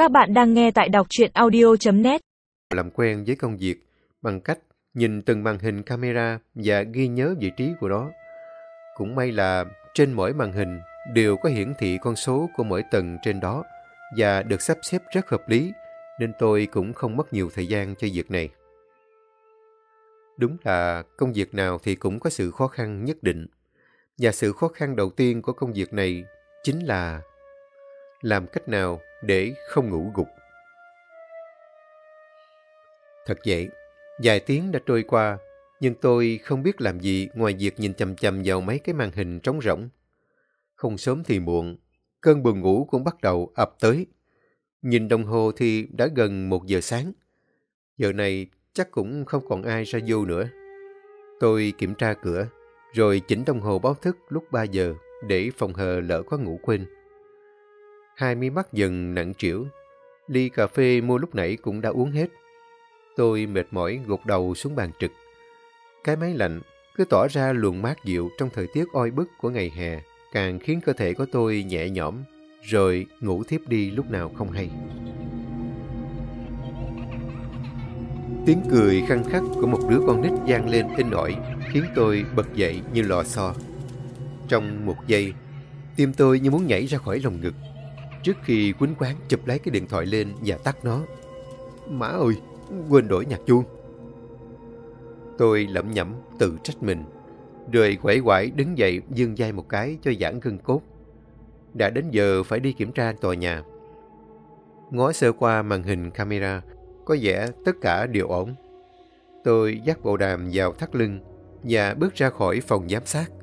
Các bạn đang nghe tại đọc truyện audio.net. Làm quen với công việc bằng cách nhìn từng màn hình camera và ghi nhớ vị trí của nó. Cũng may là trên mỗi màn hình đều có hiển thị con số của mỗi tầng trên đó và được sắp xếp rất hợp lý, nên tôi cũng không mất nhiều thời gian cho việc này. Đúng là công việc nào thì cũng có sự khó khăn nhất định. Và sự khó khăn đầu tiên của công việc này chính là làm cách nào để không ngủ gục. Thật vậy, vài tiếng đã trôi qua, nhưng tôi không biết làm gì ngoài việc nhìn chằm chằm vào mấy cái màn hình trống rỗng. Không sớm thì muộn, cơn buồn ngủ cũng bắt đầu ập tới. Nhìn đồng hồ thì đã gần 1 giờ sáng. Giờ này chắc cũng không còn ai ra vô nữa. Tôi kiểm tra cửa, rồi chỉnh đồng hồ báo thức lúc 3 giờ để phòng hờ lỡ có ngủ quên. Hai mí mắt dần nặng trĩu, ly cà phê mua lúc nãy cũng đã uống hết. Tôi mệt mỏi gục đầu xuống bàn trực. Cái máy lạnh cứ tỏ ra luồng mát dịu trong thời tiết oi bức của ngày hè, càng khiến cơ thể của tôi nhẹ nhõm, rồi ngủ thiếp đi lúc nào không hay. Tiếng cười khăng khắc của một đứa con nít vang lên inh ỏi, khiến tôi bật dậy như lò xo. Trong một giây, tim tôi như muốn nhảy ra khỏi lồng ngực. Trước khi quýnh quáng chụp lấy cái điện thoại lên và tắt nó. Má ơi, quên đổi nhạc chuông. Tôi lẩm nhẩm tự trách mình, rồi quẩy quải đứng dậy vươn vai một cái cho giãn gân cốt. Đã đến giờ phải đi kiểm tra tòa nhà. Ngó sơ qua màn hình camera, có vẻ tất cả đều ổn. Tôi dắt bộ đàm vào thắt lưng và bước ra khỏi phòng giám sát.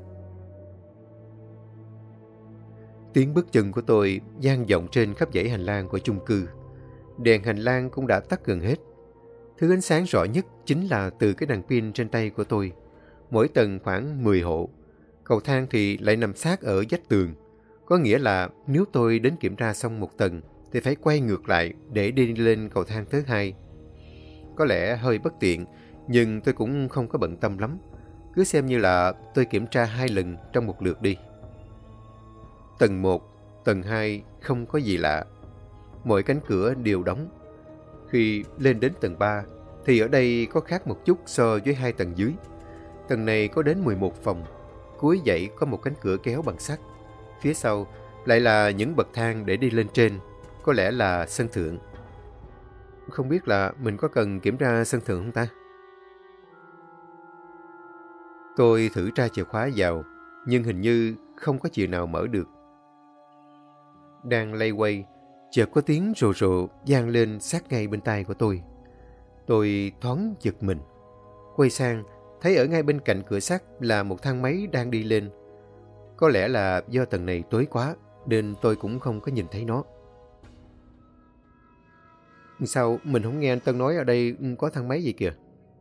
Tiếng bước chân của tôi vang vọng trên khắp dãy hành lang của chung cư. Đèn hành lang cũng đã tắt gần hết. Thứ ánh sáng rõ nhất chính là từ cái đèn pin trên tay của tôi. Mỗi tầng khoảng 10 hộ. Cầu thang thì lại nằm sát ở vách tường. Có nghĩa là nếu tôi đến kiểm tra xong một tầng thì phải quay ngược lại để đi lên cầu thang thứ hai. Có lẽ hơi bất tiện, nhưng tôi cũng không có bận tâm lắm. Cứ xem như là tôi kiểm tra 2 lần trong một lượt đi. Tầng 1, tầng 2 không có gì lạ. Mọi cánh cửa đều đóng. Khi lên đến tầng 3 thì ở đây có khác một chút so với 2 tầng dưới. Tầng này có đến 11 phòng. Cuối dãy có một cánh cửa kéo bằng sắt. Phía sau lại là những bậc thang để đi lên trên. Có lẽ là sân thượng. Không biết là mình có cần kiểm tra sân thượng không ta? Tôi thử tra chìa khóa vào, nhưng hình như không có chìa nào mở được. Đang lay quay, chợt có tiếng rồ rồ vang lên sát ngay bên tai của tôi. Tôi thoáng giật mình. Quay sang, thấy ở ngay bên cạnh cửa sắt là một thang máy đang đi lên. Có lẽ là do tầng này tối quá, nên tôi cũng không có nhìn thấy nó. Sao mình không nghe anh Tân nói ở đây có thang máy gì kìa?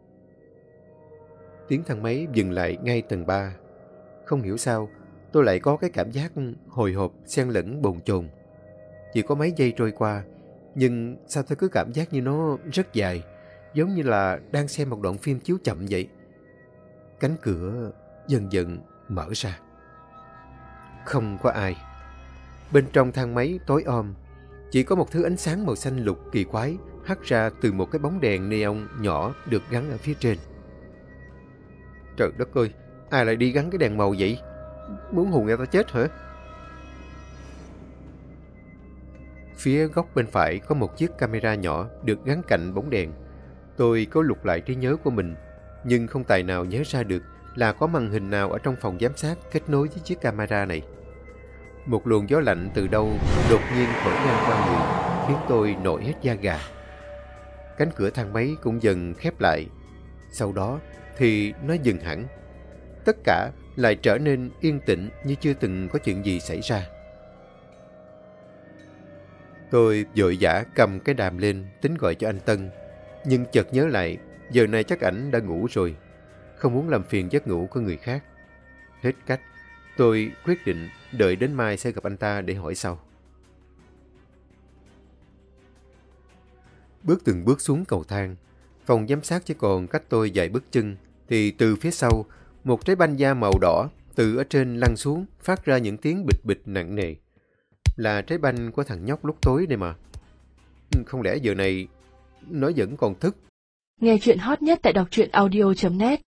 Tiếng thang máy dừng lại ngay tầng 3. Không hiểu sao, tôi lại có cái cảm giác hồi hộp xen lẫn bồn chồn. Chỉ có mấy giây trôi qua, nhưng sao tôi cứ cảm giác như nó rất dài, giống như là đang xem một đoạn phim chiếu chậm vậy. Cánh cửa dần dần mở ra. Không có ai. Bên trong thang máy tối om, chỉ có một thứ ánh sáng màu xanh lục kỳ quái hắt ra từ một cái bóng đèn neon nhỏ được gắn ở phía trên. Trời đất ơi, ai lại đi gắn cái đèn màu vậy? Muốn hù người ta chết hả? Phía góc bên phải có một chiếc camera nhỏ được gắn cạnh bóng đèn. Tôi có lục lại trí nhớ của mình, nhưng không tài nào nhớ ra được là có màn hình nào ở trong phòng giám sát kết nối với chiếc camera này. Một luồng gió lạnh từ đâu đột nhiên thổi ngang qua người, khiến tôi nổi hết da gà. Cánh cửa thang máy cũng dần khép lại. Sau đó thì nó dừng hẳn. Tất cả lại trở nên yên tĩnh như chưa từng có chuyện gì xảy ra. Tôi vội vã cầm cái đàm lên tính gọi cho anh Tân, nhưng chợt nhớ lại giờ này chắc ảnh đã ngủ rồi, không muốn làm phiền giấc ngủ của người khác. Hết cách, tôi quyết định đợi đến mai sẽ gặp anh ta để hỏi sau. Bước từng bước xuống cầu thang, phòng giám sát chỉ còn cách tôi vài bước chân, thì từ phía sau, một trái banh da màu đỏ từ ở trên lăn xuống, phát ra những tiếng bịch bịch nặng nề. Là trái banh của thằng nhóc lúc tối đây mà. Không lẽ giờ này nó vẫn còn thức? Nghe chuyện hot nhất tại đọc truyện audio.net